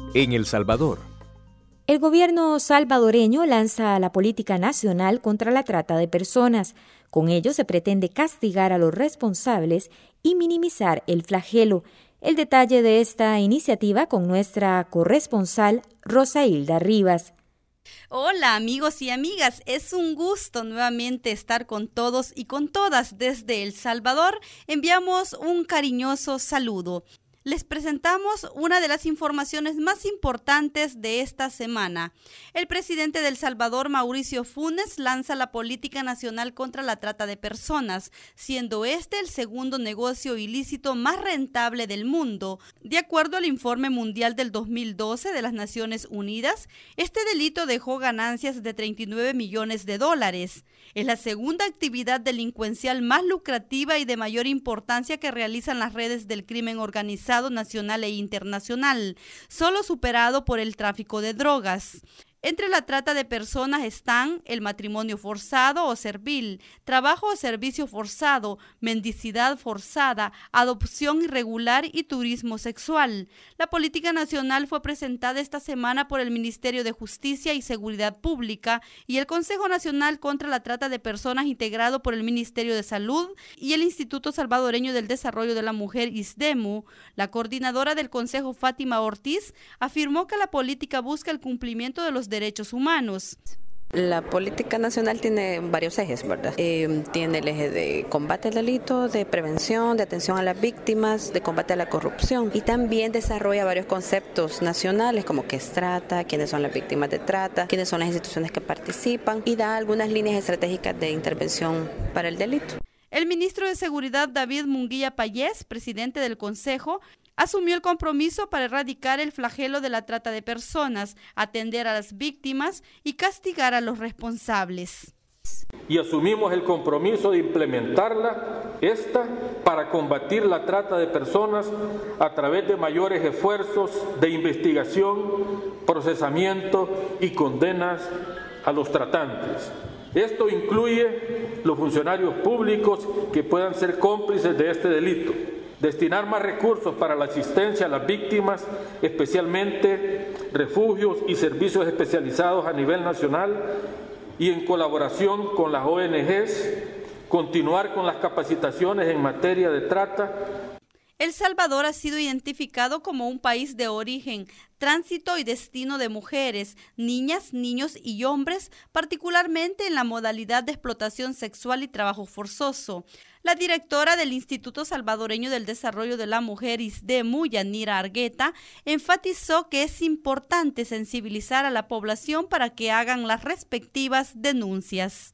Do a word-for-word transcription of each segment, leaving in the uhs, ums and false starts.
En El Salvador. El gobierno salvadoreño lanza la política nacional contra la trata de personas. Con ello se pretende castigar a los responsables y minimizar el flagelo. El detalle de esta iniciativa con nuestra corresponsal Rosailda Rivas. Hola amigos y amigas, es un gusto nuevamente estar con todos y con todas desde El Salvador. Enviamos un cariñoso saludo. Les presentamos una de las informaciones más importantes de esta semana. El presidente de El Salvador, Mauricio Funes, lanza la política nacional contra la trata de personas, siendo este el segundo negocio ilícito más rentable del mundo. De acuerdo al informe mundial del dos mil doce de las Naciones Unidas, este delito dejó ganancias de treinta y nueve millones de dólares. Es la segunda actividad delincuencial más lucrativa y de mayor importancia que realizan las redes del crimen organizado nacional e internacional, solo superado por el tráfico de drogas. Entre la trata de personas están el matrimonio forzado o servil, trabajo o servicio forzado, mendicidad forzada, adopción irregular y turismo sexual. La política nacional fue presentada esta semana por el Ministerio de Justicia y Seguridad Pública y el Consejo Nacional contra la Trata de Personas, integrado por el Ministerio de Salud y el Instituto Salvadoreño del Desarrollo de la Mujer, ISDEMU. La coordinadora del Consejo, Fátima Ortiz, afirmó que la política busca el cumplimiento de los derechos humanos. La política nacional tiene varios ejes, ¿verdad? Eh, tiene el eje de combate al delito, de prevención, de atención a las víctimas, de combate a la corrupción, y también desarrolla varios conceptos nacionales como qué es trata, quiénes son las víctimas de trata, quiénes son las instituciones que participan, y da algunas líneas estratégicas de intervención para el delito. El ministro de Seguridad, David Munguía Payés, presidente del Consejo, asumió el compromiso para erradicar el flagelo de la trata de personas, atender a las víctimas y castigar a los responsables. Y asumimos el compromiso de implementarla, esta, para combatir la trata de personas a través de mayores esfuerzos de investigación, procesamiento y condenas a los tratantes. Esto incluye los funcionarios públicos que puedan ser cómplices de este delito. Destinar más recursos para la asistencia a las víctimas, especialmente refugios y servicios especializados a nivel nacional y en colaboración con las O N Ges, continuar con las capacitaciones en materia de trata. El Salvador ha sido identificado como un país de origen, tránsito y destino de mujeres, niñas, niños y hombres, particularmente en la modalidad de explotación sexual y trabajo forzoso. La directora del Instituto Salvadoreño del Desarrollo de la Mujer, ISDEMU, Yanira Argueta, enfatizó que es importante sensibilizar a la población para que hagan las respectivas denuncias.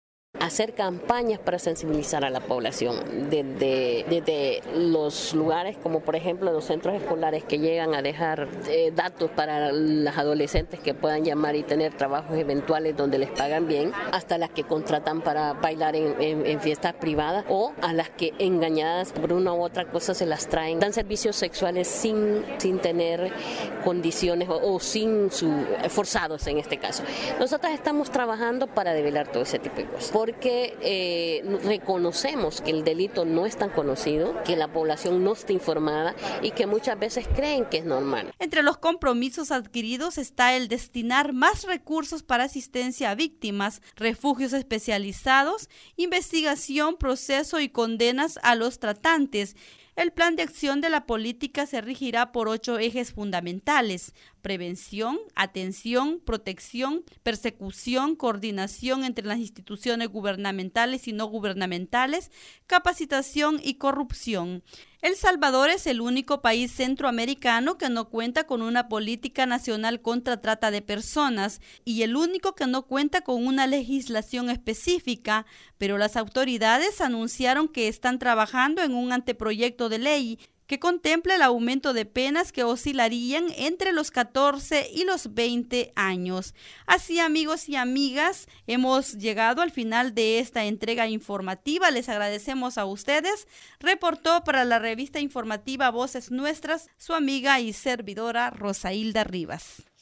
Hacer campañas para sensibilizar a la población desde, desde los lugares como por ejemplo los centros escolares que llegan a dejar eh, datos para las adolescentes que puedan llamar y tener trabajos eventuales donde les pagan bien, hasta las que contratan para bailar en, en, en fiestas privadas, o a las que engañadas por una u otra cosa se las traen, dan servicios sexuales sin, sin tener condiciones o, o sin su forzados en este caso. Nosotras estamos trabajando para develar todo ese tipo de cosas, porque eh, reconocemos que el delito no es tan conocido, que la población no está informada y que muchas veces creen que es normal. Entre los compromisos adquiridos está el destinar más recursos para asistencia a víctimas, refugios especializados, investigación, proceso y condenas a los tratantes. El plan de acción de la política se regirá por ocho ejes fundamentales: prevención, atención, protección, persecución, coordinación entre las instituciones gubernamentales y no gubernamentales, capacitación y corrupción. El Salvador es el único país centroamericano que no cuenta con una política nacional contra trata de personas y el único que no cuenta con una legislación específica, pero las autoridades anunciaron que están trabajando en un anteproyecto de ley que contempla el aumento de penas que oscilarían entre los catorce y los veinte años. Así, amigos y amigas, hemos llegado al final de esta entrega informativa. Les agradecemos a ustedes. Reportó para la revista informativa Voces Nuestras su amiga y servidora Rosailda Rivas.